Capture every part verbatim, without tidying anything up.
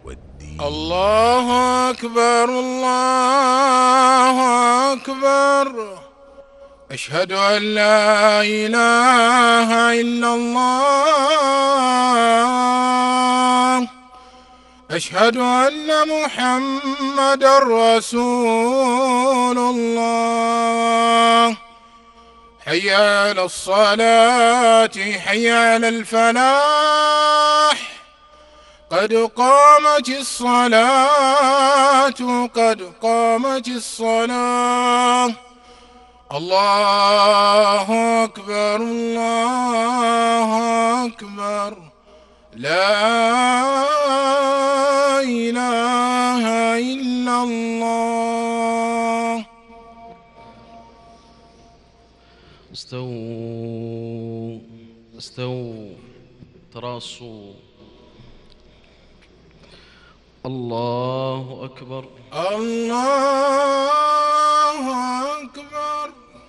والدين. الله أكبر الله أكبر. أشهد أن لا إله إلا الله. أشهد أن محمدًا رسول الله. حي على الصلاة حي على الفلاح. قد قامت الصلاة قد قامت الصلاة. الله أكبر الله أكبر. لا إله إلا الله. استووا استووا تراصوا. الله أكبر الله أكبر.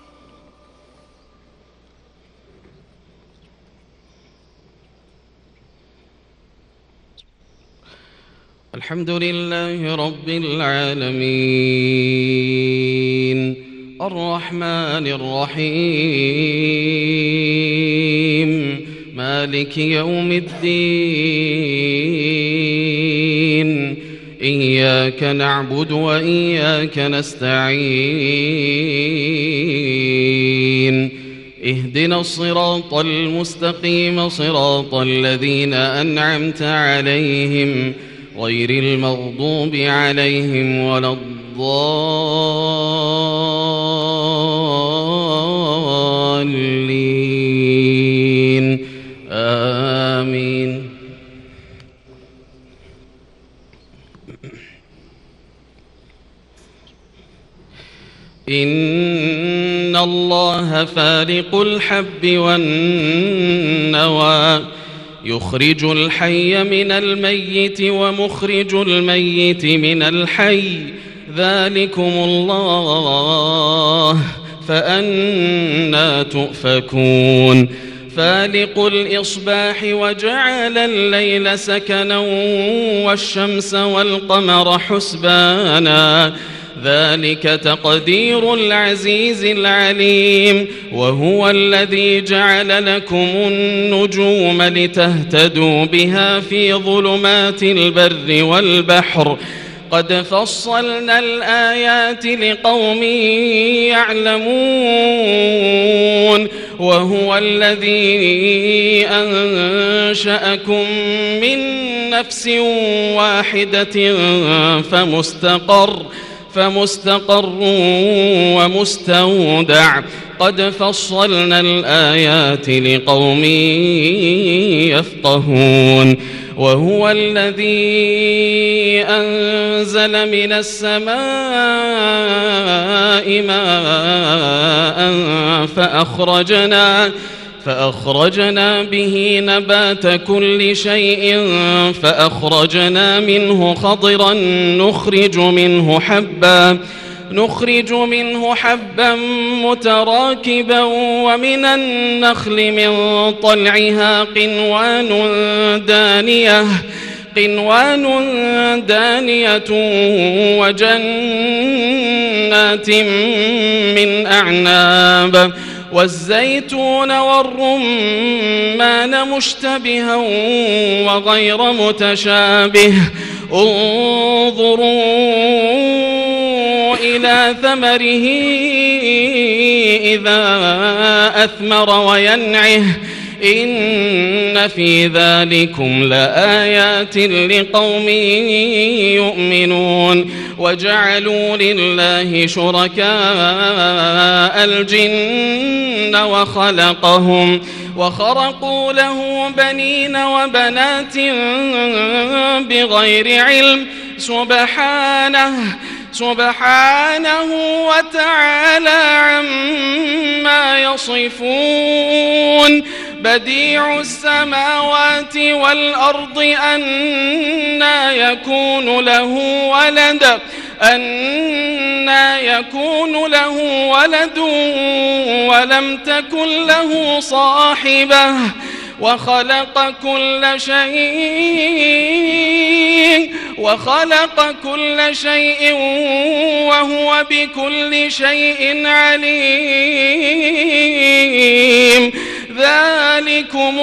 الحمد لله رب العالمين الرحمن الرحيم مالك يوم الدين. إياك نعبد وإياك نستعين. اهدنا الصراط المستقيم صراط الذين أنعمت عليهم غير المغضوب عليهم ولا الضالين. آمين. إن الله فالق الحب والنوى يخرج الحي من الميت ومخرج الميت من الحي ذلكم الله فأنى تؤفكون. فالق الإصباح وجعل الليل سكنا والشمس والقمر حسبانا ذلك تقدير العزيز العليم. وهو الذي جعل لكم النجوم لتهتدوا بها في ظلمات البر والبحر قد فصلنا الآيات لقوم يعلمون. وهو الذي أنشأكم من نفس واحدة فمستقر فمستقر ومستودع قد فصلنا الآيات لقوم يفقهون. وهو الذي أنزل من السماء ماء فأخرجنا فأخرجنا به نبات كل شيء فأخرجنا منه خضرا نخرج منه حبا نخرج منه حبا متراكبا ومن النخل من طلعها قنوان دانية قنوان دانية وجنات من أعناب والزيتون والرمان مشتبها وغير متشابه. انظروا إلى ثمره إذا أثمر وينعه إن في ذلكم لآيات لقوم يؤمنون. وجعلوا لله شركاء الجن وخلقهم وخرقوا له بنين وبنات بغير علم سبحانه سبحانه وتعالى عما يصفون. بديع السماوات والأرض أنى يكون له ولد أنى يكون له ولد ولم تكن له صاحبة وخلق كل شيء وخلق كل شيء وهو بكل شيء عليم. ذلكم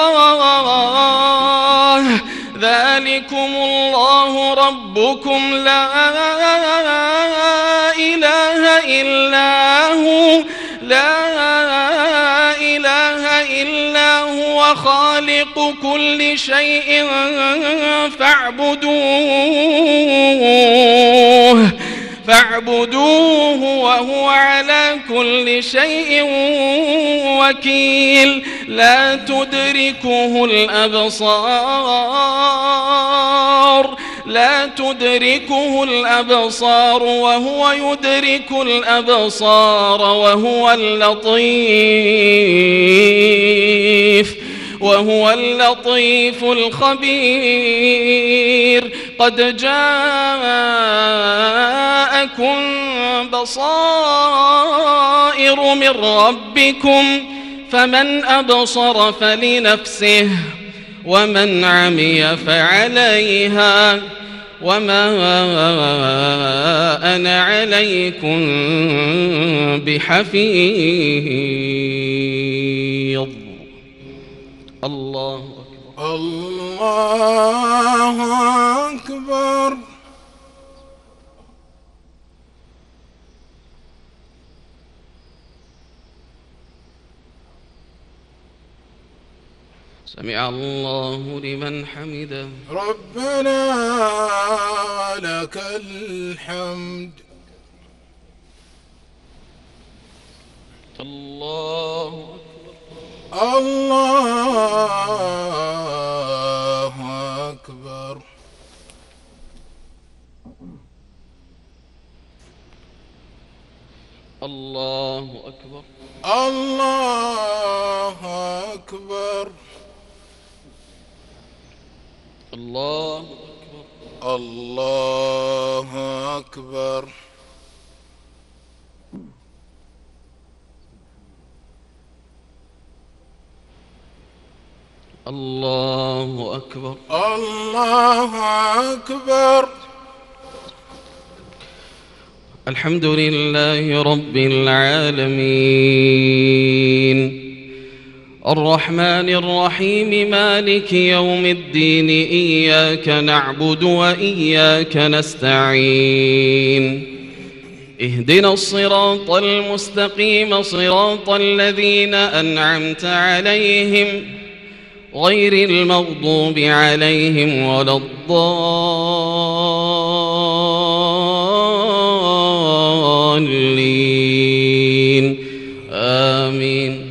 الله ذلكم الله ربكم لا إله إلا هو لا إله إلا هو خالق كل شيء فاعبدوه فاعبدوه وهو على كل شيء وكيل. لا تدركه الأبصار لا تدركه الأبصار وهو يدرك الأبصار وهو اللطيف وهو اللطيف الخبير. قد جاءكم بصائر من ربكم فمن أبصر فلنفسه ومن عمي فعليها وما أنا عليكم بحفيظ. الله أكبر. الله أكبر. سمع الله لمن حمده. ربنا لك الحمد. الله الله أكبر. الله أكبر. الله أكبر. الله أكبر. الله أكبر. الله أكبر. الله أكبر. الحمد لله رب العالمين الرحمن الرحيم مالك يوم الدين إياك نعبد وإياك نستعين اهدنا الصراط المستقيم صراط الذين أنعمت عليهم غير المغضوب عليهم ولا الضالين آمين.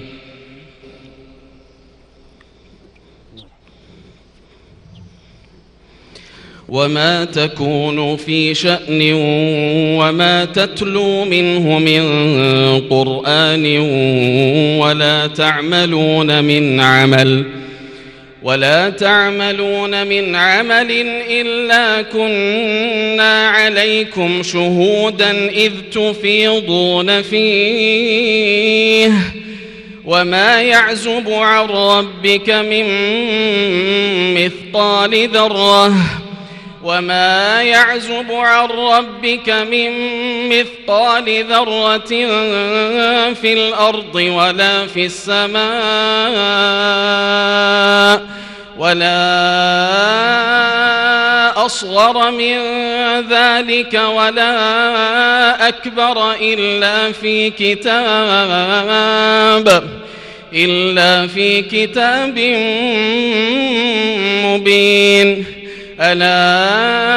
وما تكون في شأن وما تتلو منه من قرآن ولا تعملون من عمل ولا تعملون من عمل إلا كنا عليكم شهودا إذ تفيضون فيه وما يعزب عن ربك من مثقال ذرة وما يعزب عن ربك من مثقال ذرة في الأرض ولا في السماء ولا أصغر من ذلك ولا أكبر إلا في كتاب إلا في كتاب مبين. ألا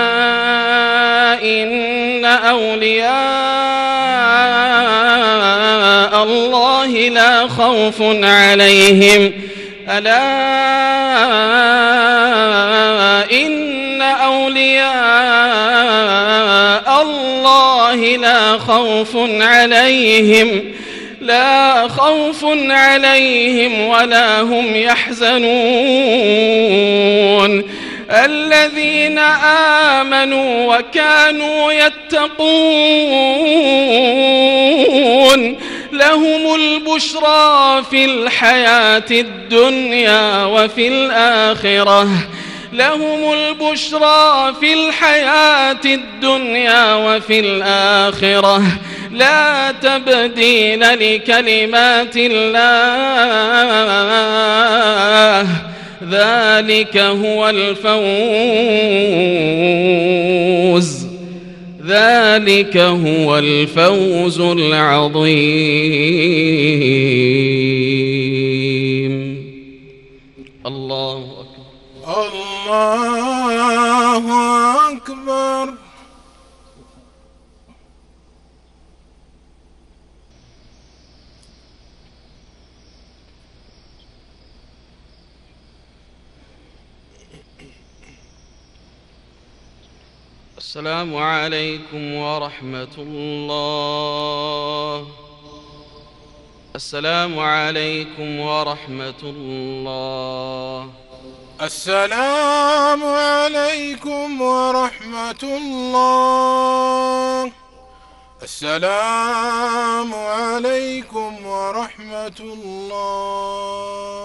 إن أولياء الله لا خوف عليهم ألا إن أولياء الله لا خوف عليهم لا خوف عليهم ولا هم يحزنون الذين آمنوا وكانوا يتقون لهم البشرى في الحياة الدنيا وفي الآخرة لهم البشرى في الحياة الدنيا وفي الآخرة لا تبديل لكلمات الله ذلك هو الفوز ذلك هو الفوز العظيم. الله أكبر. الله أكبر. السلام عليكم ورحمة الله. السلام عليكم ورحمة الله. السلام عليكم ورحمة الله. السلام عليكم ورحمة الله.